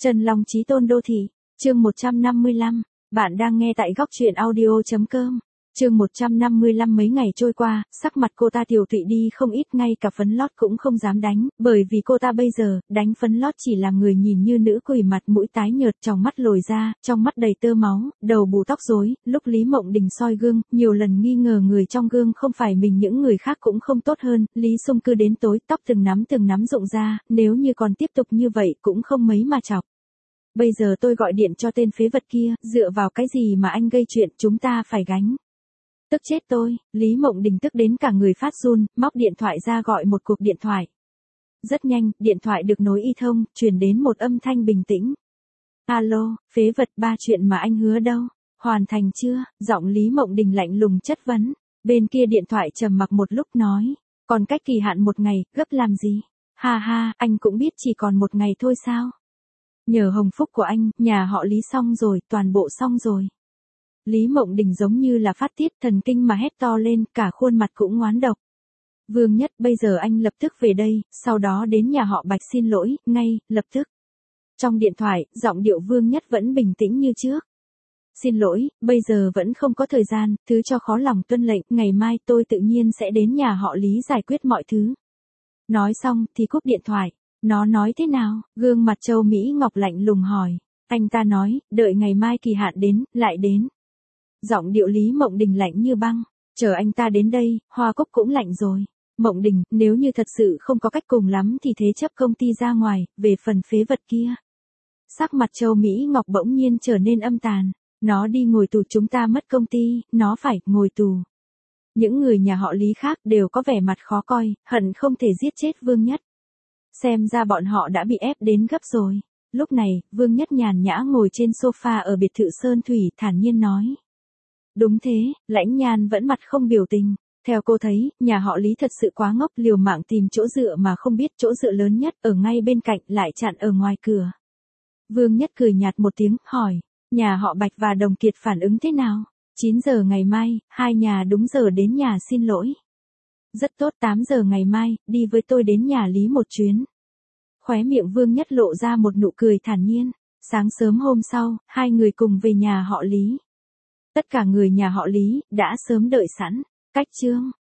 Trần Long Chí Tôn Đô Thị, chương 155, bạn đang nghe tại góc truyện audio.com. Chương 155 mấy ngày trôi qua, sắc mặt cô ta tiều tụy đi không ít, ngay cả phấn lót cũng không dám đánh, bởi vì cô ta bây giờ, đánh phấn lót chỉ làm người nhìn như nữ quỷ, mặt mũi tái nhợt, tròng mắt lồi ra, trong mắt đầy tơ máu, đầu bù tóc rối. Lúc Lý Mộng Đình soi gương, nhiều lần nghi ngờ người trong gương không phải mình, những người khác cũng không tốt hơn. Lý Xung cứ đến tối, tóc từng nắm rụng ra, nếu như còn tiếp tục như vậy cũng không mấy mà chọc. Bây giờ tôi gọi điện cho tên phế vật kia, dựa vào cái gì mà anh gây chuyện, chúng ta phải gánh. Tức chết tôi, Lý Mộng Đình tức đến cả người phát run, móc điện thoại ra gọi một cuộc điện thoại. Rất nhanh, điện thoại được nối y thông, truyền đến một âm thanh bình tĩnh. Alo, phế vật, ba chuyện mà anh hứa đâu, hoàn thành chưa? Giọng Lý Mộng Đình lạnh lùng chất vấn. Bên kia điện thoại trầm mặc một lúc nói, còn cách kỳ hạn 1 ngày, gấp làm gì? Ha ha, anh cũng biết chỉ còn 1 ngày thôi sao? Nhờ hồng phúc của anh, nhà họ Lý xong rồi, toàn bộ xong rồi. Lý Mộng Đình giống như là phát tiết thần kinh mà hét to lên, cả khuôn mặt cũng ngoán độc. Vương Nhất, bây giờ anh lập tức về đây, sau đó đến nhà họ Bạch xin lỗi, ngay, lập tức. Trong điện thoại, giọng điệu Vương Nhất vẫn bình tĩnh như trước. Xin lỗi, bây giờ vẫn không có thời gian, thứ cho khó lòng tuân lệnh, ngày mai tôi tự nhiên sẽ đến nhà họ Lý giải quyết mọi thứ. Nói xong thì cúp điện thoại. Nó nói thế nào? Gương mặt Châu Mỹ Ngọc lạnh lùng hỏi. Anh ta nói, đợi ngày mai kỳ hạn đến, lại đến. Giọng điệu Lý Mộng Đình lạnh như băng. Chờ anh ta đến đây, Hoa Cúc cũng lạnh rồi. Mộng Đình, nếu như thật sự không có cách cùng lắm thì thế chấp công ty ra ngoài, về phần phế vật kia. Sắc mặt Châu Mỹ Ngọc bỗng nhiên trở nên âm tàn. Nó đi ngồi tù, chúng ta mất công ty, nó phải ngồi tù. Những người nhà họ Lý khác đều có vẻ mặt khó coi, hận không thể giết chết Vương Nhất. Xem ra bọn họ đã bị ép đến gấp rồi. Lúc này, Vương Nhất nhàn nhã ngồi trên sofa ở biệt thự Sơn Thủy, thản nhiên nói. Đúng thế, Lãnh Nhan vẫn mặt không biểu tình. Theo cô thấy, nhà họ Lý thật sự quá ngốc, liều mạng tìm chỗ dựa mà không biết chỗ dựa lớn nhất ở ngay bên cạnh lại chặn ở ngoài cửa. Vương Nhất cười nhạt một tiếng, hỏi, nhà họ Bạch và Đồng Kiệt phản ứng thế nào? 9 giờ ngày mai, hai nhà đúng giờ đến nhà xin lỗi. Rất tốt, 8 giờ ngày mai, đi với tôi đến nhà Lý một chuyến. Khóe miệng Vương Nhất lộ ra một nụ cười thản nhiên. Sáng sớm hôm sau, hai người cùng về nhà họ Lý. Tất cả người nhà họ Lý đã sớm đợi sẵn. Cách chương